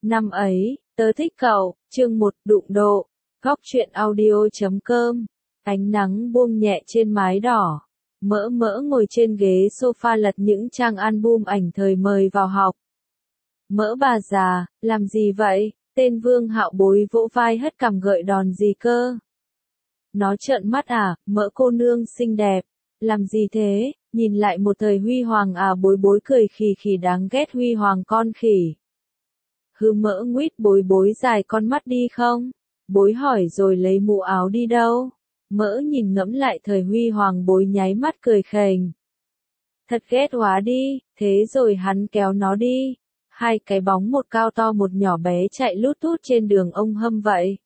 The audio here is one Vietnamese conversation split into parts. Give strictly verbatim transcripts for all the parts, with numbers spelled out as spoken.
Năm ấy, tớ thích cậu, chương một đụng độ, góc truyện audio chấm com. Ánh nắng buông nhẹ trên mái đỏ. Mỡ mỡ ngồi trên ghế sofa lật những trang album ảnh thời mời vào học. Mỡ bà già, làm gì vậy? Tên Vương Hạo bối vỗ vai hất cằm gợi đòn gì cơ? Nó trợn mắt à, mỡ cô nương xinh đẹp. Làm gì thế? Nhìn lại một thời huy hoàng à, bối bối cười khì khì đáng ghét, huy hoàng con khỉ. Hư mỡ nguyết bối bối dài con mắt đi không? Bối hỏi rồi lấy mũ áo đi đâu? Mỡ nhìn ngẫm lại thời huy hoàng, bối nháy mắt cười khềnh. Thật ghét quá đi, thế rồi hắn kéo nó đi. Hai cái bóng, một cao to một nhỏ bé, chạy lút thút trên đường ông hâm vậy.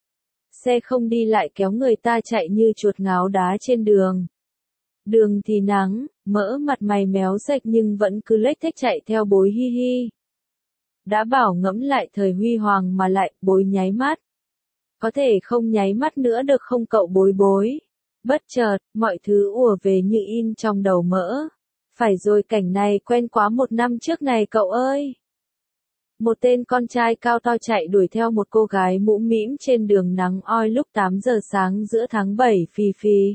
Xe không đi lại kéo người ta chạy như chuột ngáo đá trên đường. Đường thì nắng, mỡ mặt mày méo sạch nhưng vẫn cứ lếch thếch chạy theo bối hi hi. Đã bảo ngẫm lại thời huy hoàng mà lại, bối nháy mắt. Có thể không nháy mắt nữa được không cậu bối bối? Bất chợt, mọi thứ ùa về như in trong đầu mỡ. Phải rồi, cảnh này quen quá, một năm trước này cậu ơi. Một tên con trai cao to chạy đuổi theo một cô gái mũm mĩm trên đường nắng oi lúc tám giờ sáng giữa tháng bảy, phì phì.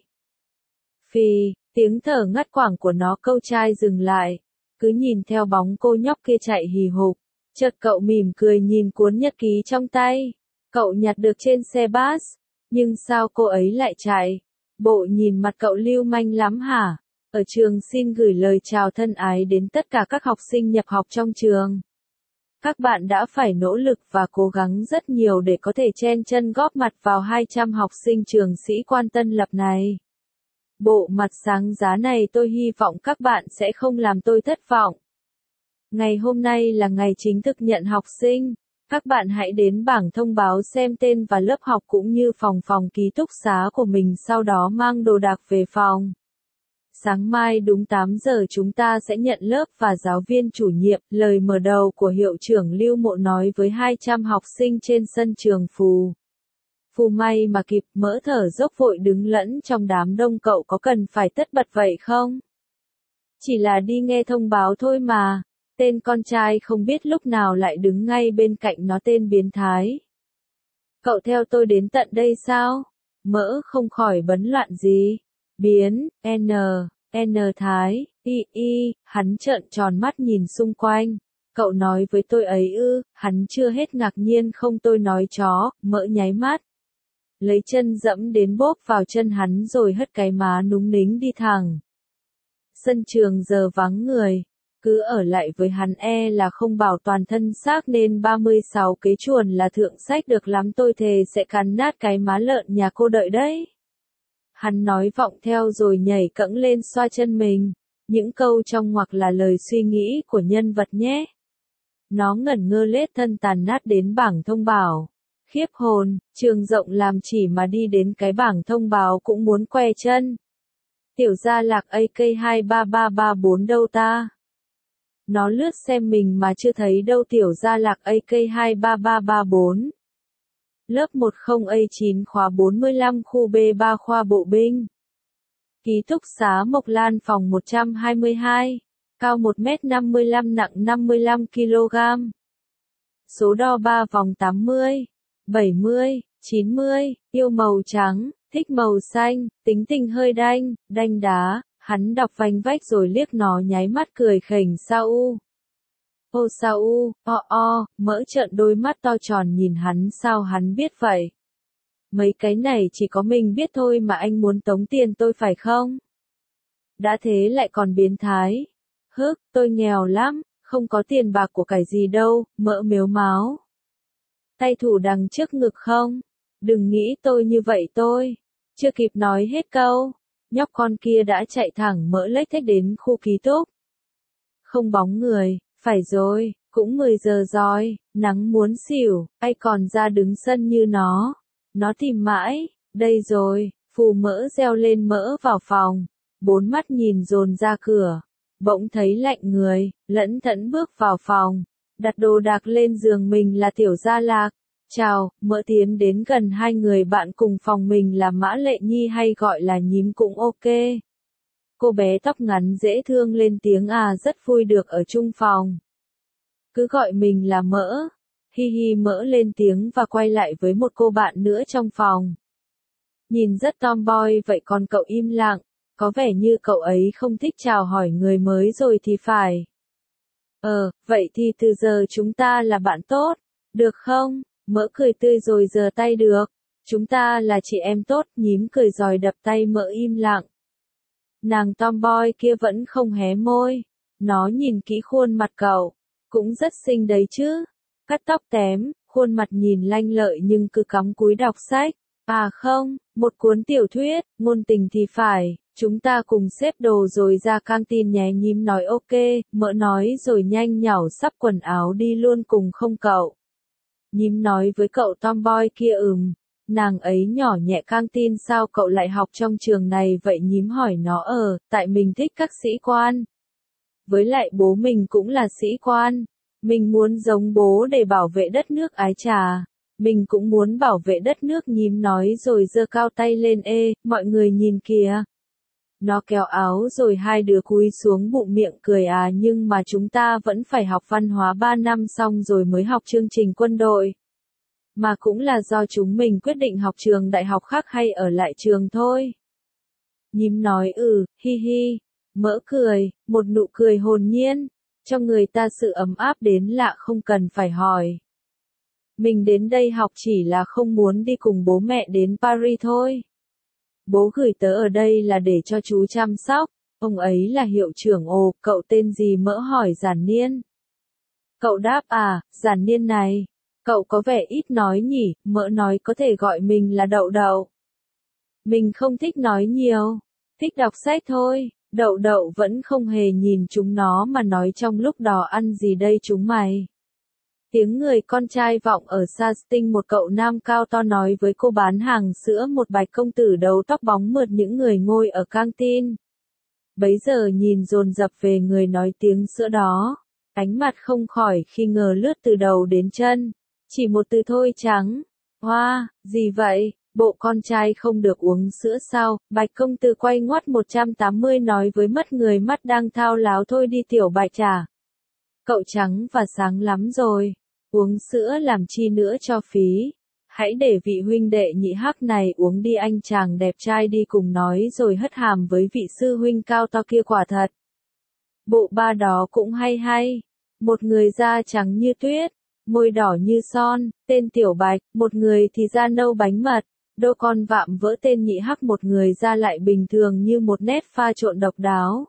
Phì, tiếng thở ngắt quãng của nó, câu trai dừng lại. Cứ nhìn theo bóng cô nhóc kia chạy hì hục. Chợt cậu mỉm cười nhìn cuốn nhật ký trong tay. Cậu nhặt được trên xe bus. Nhưng sao cô ấy lại chạy? Bộ nhìn mặt cậu lưu manh lắm hả? Ở trường xin gửi lời chào thân ái đến tất cả các học sinh nhập học trong trường. Các bạn đã phải nỗ lực và cố gắng rất nhiều để có thể chen chân góp mặt vào hai trăm học sinh trường Sĩ Quan Tân Lập này. Bộ mặt sáng giá này tôi hy vọng các bạn sẽ không làm tôi thất vọng. Ngày hôm nay là ngày chính thức nhận học sinh. Các bạn hãy đến bảng thông báo xem tên và lớp học cũng như phòng phòng ký túc xá của mình, sau đó mang đồ đạc về phòng. Sáng mai đúng tám giờ chúng ta sẽ nhận lớp và giáo viên chủ nhiệm. Lời mở đầu của hiệu trưởng Lưu Mộ nói với hai trăm học sinh trên sân trường Phù. Phù may mà kịp, mỡ thở dốc vội đứng lẫn trong đám đông. Cậu có cần phải tất bật vậy không? Chỉ là đi nghe thông báo thôi mà. Tên con trai không biết lúc nào lại đứng ngay bên cạnh nó, tên biến thái. Cậu theo tôi đến tận đây sao? Mỡ không khỏi bấn loạn gì. Biến, N, N thái, Y, Y, hắn trợn tròn mắt nhìn xung quanh. Cậu nói với tôi ấy ư? Hắn chưa hết ngạc nhiên. Không, tôi nói chó. Mỡ nháy mắt. Lấy chân dẫm đến bóp vào chân hắn rồi hất cái má núng nính đi thẳng. Sân trường giờ vắng người. Cứ ở lại với hắn e là không bảo toàn thân xác, nên ba mươi sáu kế chuồn là thượng sách được lắm, tôi thề sẽ cắn nát cái má lợn nhà cô đợi đấy. Hắn nói vọng theo rồi nhảy cẫng lên xoa chân mình. Những câu trong ngoặc là lời suy nghĩ của nhân vật nhé. Nó ngẩn ngơ lết thân tàn nát đến bảng thông báo. Khiếp hồn, trường rộng làm chỉ mà đi đến cái bảng thông báo cũng muốn que chân. Tiểu Gia Lạc a ca hai ba ba ba bốn đâu ta? Nó lướt xem mình mà chưa thấy đâu. Tiểu Gia Lạc a ca hai ba ba ba bốn. Lớp một không A chín khóa bốn mươi lăm khu B ba khoa bộ binh. Ký túc xá Mộc Lan phòng một trăm hai mươi hai. Cao một mét năm mươi lăm, nặng năm mươi lăm ki lô gam. Số đo ba vòng tám mươi, bảy mươi, chín mươi, yêu màu trắng, thích màu xanh, tính tình hơi đanh, đanh đá. Hắn đọc vanh vách rồi liếc nó nháy mắt cười khỉnh. Sao u? Ô sao u, o o, mỡ trợn đôi mắt to tròn nhìn hắn. Sao hắn biết vậy? Mấy cái này chỉ có mình biết thôi mà, anh muốn tống tiền tôi phải không? Đã thế lại còn biến thái. Hức, tôi nghèo lắm, không có tiền bạc của cải gì đâu. Mỡ mếu máo. Tay thủ đằng trước ngực không? Đừng nghĩ tôi như vậy tôi. Chưa kịp nói hết câu. Nhóc con kia đã chạy thẳng mỡ lếch thếch đến khu ký túc. Không bóng người, phải rồi, cũng mười giờ rồi, nắng muốn xỉu, ai còn ra đứng sân như nó. Nó tìm mãi, đây rồi, Phù mỡ reo lên. Mỡ vào phòng, bốn mắt nhìn dồn ra cửa, bỗng thấy lạnh người, lẫn thẫn bước vào phòng, đặt đồ đạc lên giường. Mình là Tiểu Gia Lạc. Chào, mỡ tiến đến gần hai người bạn cùng phòng. Mình là Mã Lệ Nhi, hay gọi là nhím cũng ok. Cô bé tóc ngắn dễ thương lên tiếng. À, rất vui được ở chung phòng. Cứ gọi mình là Mỡ. Hi hi mỡ lên tiếng và quay lại với một cô bạn nữa trong phòng. Nhìn rất tomboy vậy còn cậu im lặng, có vẻ như cậu ấy không thích chào hỏi người mới rồi thì phải. Ờ, vậy thì từ giờ chúng ta là bạn tốt, được không? Mỡ cười tươi rồi giơ tay được. Chúng ta là chị em tốt, nhím cười rồi đập tay mỡ im lặng. Nàng tomboy kia vẫn không hé môi. Nó nhìn kỹ khuôn mặt cậu. Cũng rất xinh đấy chứ. Cắt tóc tém, khuôn mặt nhìn lanh lợi nhưng cứ cắm cúi đọc sách. À không, một cuốn tiểu thuyết, ngôn tình thì phải. Chúng ta cùng xếp đồ rồi ra căng tin nhé, nhím nói ok, mỡ nói rồi nhanh nhảu sắp quần áo đi luôn cùng không cậu. Nhím nói với cậu tomboy kia ừm. Nàng ấy nhỏ nhẹ căng tin sao cậu lại học trong trường này vậy, nhím hỏi nó ờ, tại mình thích các sĩ quan. Với lại bố mình cũng là sĩ quan. Mình muốn giống bố để bảo vệ đất nước ái trà. Mình cũng muốn bảo vệ đất nước, nhím nói rồi giơ cao tay lên, ê, mọi người nhìn kìa. Nó kéo áo rồi hai đứa cúi xuống bụng miệng cười à, nhưng mà chúng ta vẫn phải học văn hóa ba năm xong rồi mới học chương trình quân đội. Mà cũng là do chúng mình quyết định học trường đại học khác hay ở lại trường thôi. Nhím nói ừ, hi hi. Mỡ cười, một nụ cười hồn nhiên, cho người ta sự ấm áp đến lạ không cần phải hỏi. Mình đến đây học chỉ là không muốn đi cùng bố mẹ đến Paris thôi. Bố gửi tớ ở đây là để cho chú chăm sóc, ông ấy là hiệu trưởng. Ồ, cậu tên gì? Mỡ hỏi Giản Niên. Cậu đáp à, Giản Niên này. Cậu có vẻ ít nói nhỉ, mỡ nói có thể gọi mình là Đậu Đậu. Mình không thích nói nhiều, thích đọc sách thôi. Đậu Đậu vẫn không hề nhìn chúng nó mà nói trong lúc đó ăn gì đây chúng mày. Tiếng người con trai vọng ở xa, Sting một cậu nam cao to nói với cô bán hàng sữa, một bạch công tử đầu tóc bóng mượt. Những người ngồi ở căng tin bấy giờ nhìn dồn dập về người nói tiếng sữa đó. Ánh mặt không khỏi khi ngờ lướt từ đầu đến chân. Chỉ một từ thôi trắng. Hoa, wow, gì vậy? Bộ con trai không được uống sữa sao? Bạch công tử quay ngoắt một trăm tám mươi nói với mất người mắt đang thao láo, thôi đi tiểu bạch trà. Cậu trắng và sáng lắm rồi. Uống sữa làm chi nữa cho phí. Hãy để vị huynh đệ nhị hắc này uống đi, anh chàng đẹp trai đi cùng nói rồi hất hàm với vị sư huynh cao to kia. Quả thật. Bộ ba đó cũng hay hay. Một người da trắng như tuyết, môi đỏ như son, tên Tiểu Bạch, một người thì da nâu bánh mật, đô con vạm vỡ tên Nhị Hắc, một người da lại bình thường như một nét pha trộn độc đáo.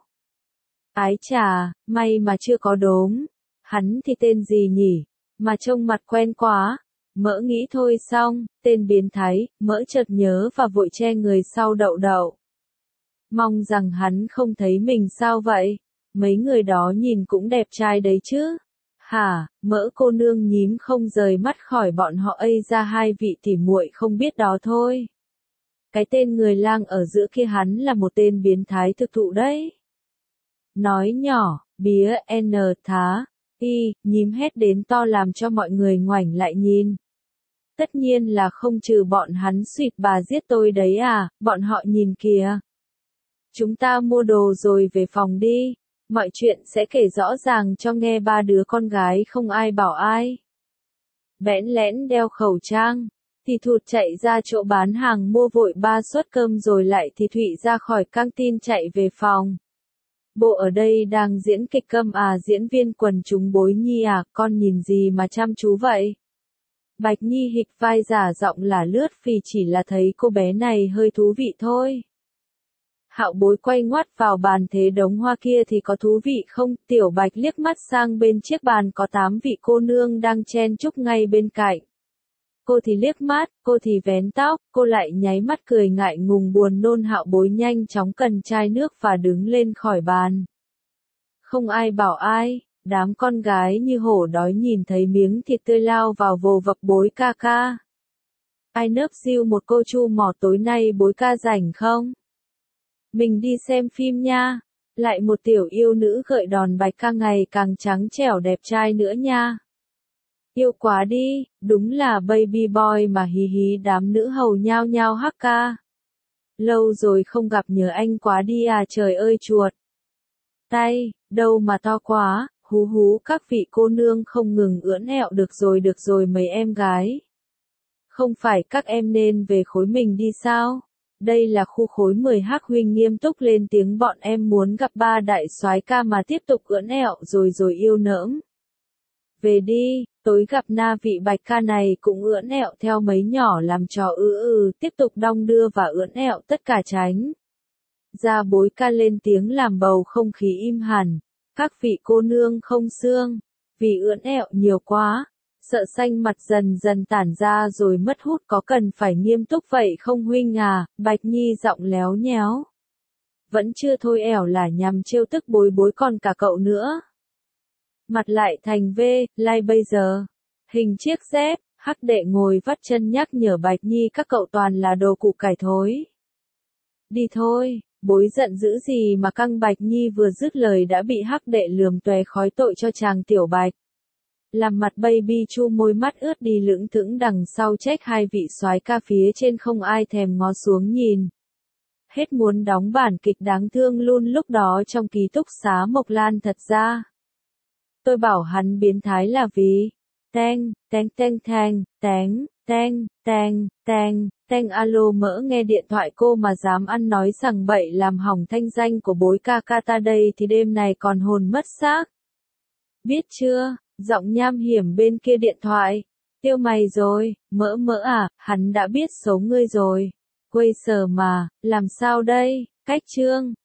Ái chà, may mà chưa có đốm. Hắn thì tên gì nhỉ? Mà trông mặt quen quá. Mỡ nghĩ thôi xong, tên biến thái. Mỡ chợt nhớ và vội che người sau Đậu Đậu. Mong rằng hắn không thấy mình sao vậy. Mấy người đó nhìn cũng đẹp trai đấy chứ. Hả, Mỡ cô nương nhím không rời mắt khỏi bọn họ. Ây ra, hai vị tỉ muội không biết đó thôi. Cái tên người lang ở giữa kia hắn là một tên biến thái thực thụ đấy. Nói nhỏ, bía n thá, y, nhím hét đến to làm cho mọi người ngoảnh lại nhìn. Tất nhiên là không trừ bọn hắn suýt bà giết tôi đấy à, bọn họ nhìn kìa. Chúng ta mua đồ rồi về phòng đi. Mọi chuyện sẽ kể rõ ràng cho nghe. Ba đứa con gái không ai bảo ai. Bẽn lẽn đeo khẩu trang. Thì thụt chạy ra chỗ bán hàng mua vội ba suất cơm rồi lại thì thụy ra khỏi căng tin chạy về phòng. Bộ ở đây đang diễn kịch câm à? Diễn viên quần chúng Bối Nhi à? Con nhìn gì mà chăm chú vậy? Bạch Nhi hịch vai giả giọng là lướt phì, chỉ là thấy cô bé này hơi thú vị thôi. Hạo Bối quay ngoắt vào bàn, thế đống hoa kia thì có thú vị không? Tiểu Bạch liếc mắt sang bên chiếc bàn có tám vị cô nương đang chen chúc ngay bên cạnh. Cô thì liếc mắt, cô thì vén tóc, cô lại nháy mắt cười ngại ngùng buồn nôn. Hạo Bối nhanh chóng cần chai nước và đứng lên khỏi bàn. Không ai bảo ai, đám con gái như hổ đói nhìn thấy miếng thịt tươi lao vào vồ vập. Bối ca ca. Ai nớp siêu một cô chu mỏ, tối nay Bối ca rảnh không? Mình đi xem phim nha. Lại một tiểu yêu nữ gợi đòn. Bạch ca ngày càng trắng trẻo đẹp trai nữa nha. Yêu quá đi, đúng là baby boy mà, hí hí. Đám nữ hầu nhao nhao hắc ca. Lâu rồi không gặp, nhớ anh quá đi à. Trời ơi chuột tay, đâu mà to quá, hú Hú hú các vị cô nương không ngừng ưỡn ẹo được rồi được rồi mấy em gái. Không phải các em nên về khối mình đi sao? Đây là khu khối mười Hắc huynh nghiêm túc lên tiếng bọn em muốn gặp ba đại soái ca mà tiếp tục ưỡn ẹo rồi rồi yêu nỡm. Về đi, tối gặp na vị Bạch ca này cũng ưỡn ẹo theo mấy nhỏ làm trò ư ư, tiếp tục đong đưa và ưỡn ẹo tất cả tránh. Gia Bối ca lên tiếng làm bầu không khí im hẳn. Các vị cô nương không xương, vì ưỡn ẹo nhiều quá, sợ xanh mặt dần dần tản ra rồi mất hút, có cần phải nghiêm túc vậy không huynh à? Bạch Nhi giọng léo nhéo. Vẫn chưa thôi, ẻo là nhằm trêu tức Bối Bối còn cả cậu nữa. Mặt lại thành V, like bây giờ. Hình chiếc dép, Hắc đệ ngồi vắt chân nhắc nhở Bạch Nhi các cậu toàn là đồ củ cải thối. Đi thôi. Bối giận dữ gì mà căng. Bạch Nhi vừa dứt lời đã bị Hắc đệ lườm tóe khói tội cho chàng tiểu Bạch. Làm mặt baby chu môi mắt ướt đi lững thững đằng sau trách hai vị soái ca phía trên không ai thèm ngó xuống nhìn. Hết muốn đóng bản kịch đáng thương luôn lúc đó trong ký túc xá Mộc Lan. Thật ra tôi bảo hắn biến thái là vì teng, teng teng teng, teng, teng, teng, teng, teng. Alo mỡ nghe điện thoại cô mà dám ăn nói sằng bậy làm hỏng thanh danh của Bối ca ca ta đây thì đêm này còn hồn mất xác. Biết chưa? Giọng nham hiểm bên kia điện thoại. Tiêu mày rồi, mỡ mỡ à, hắn đã biết số ngươi rồi. Quây sờ mà, làm sao đây? Cách chương.